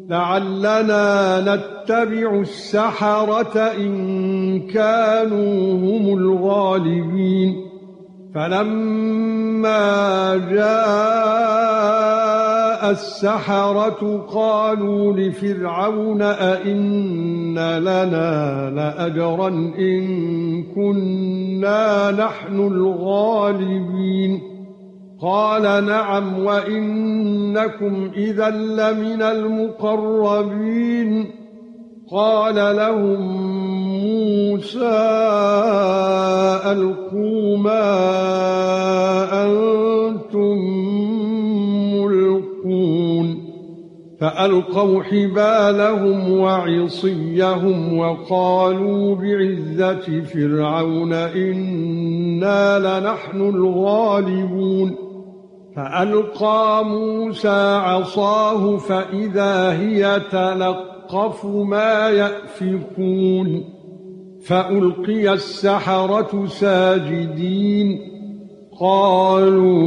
لعلنا نتبع السحرة إن كانوا هم الغالبين فلما جاء السحرة قالوا لفرعون أئن لنا لأجرا إن كنا نحن الغالبين قال نعم وإنكم إذا لمن المقربين قال لهم موسى ألقوا ما أنتم ملقون فألقوا حبالهم وعصيهم وقالوا بعزة فرعون إنا لنحن الغالبون فألقى موسى عصاه فإذا هي تلقف ما يأفكون فألقي السحرة ساجدين قالوا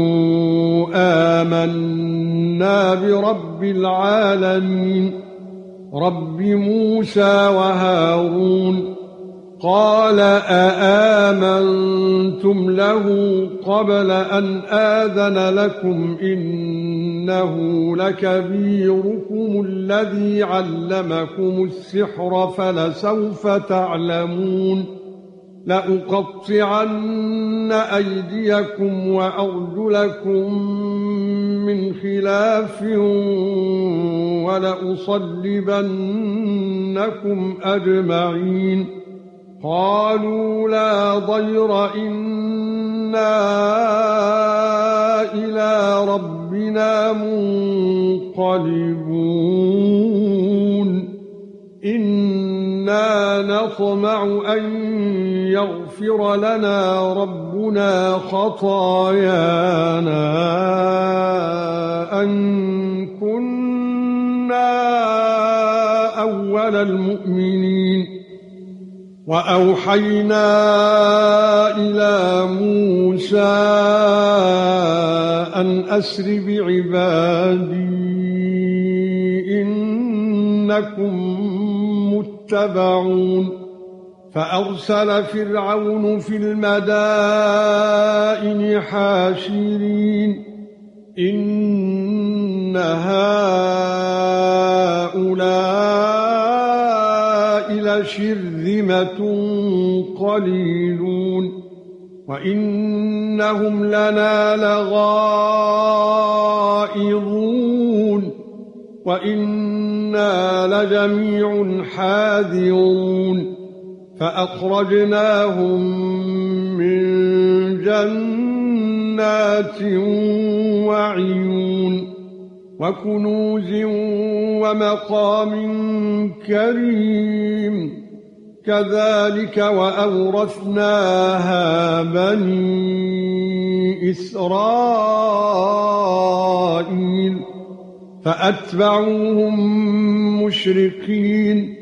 آمنا برب العالمين رب موسى وهارون قال آمنتم له قبل أن آذن لكم إنه لكبيركم الذي علمكم السحر فلسوف تعلمون لأقطعن أيديكم وأرجلكم من خلاف ولأصلبنكم أجمعين قالوا لا ضير إنا إلى ربنا منقلبون إنا نطمع أن يغفر لنا ربنا خطايانا أن كنا أول المؤمنين وأوحينا إلى موسى أن أسر بعبادي إنكم متبعون فأرسل فرعون في المدائن حاشرين إن هؤلاء لشرذمة قليلون وإنهم لنا لغائظون وإنا لجميع حاذرون فأخرجناهم من جنات وعيون وكنوز ومقام كريم كذلك وأورثناها بني إسرائيل فأتبعوهم مشرقين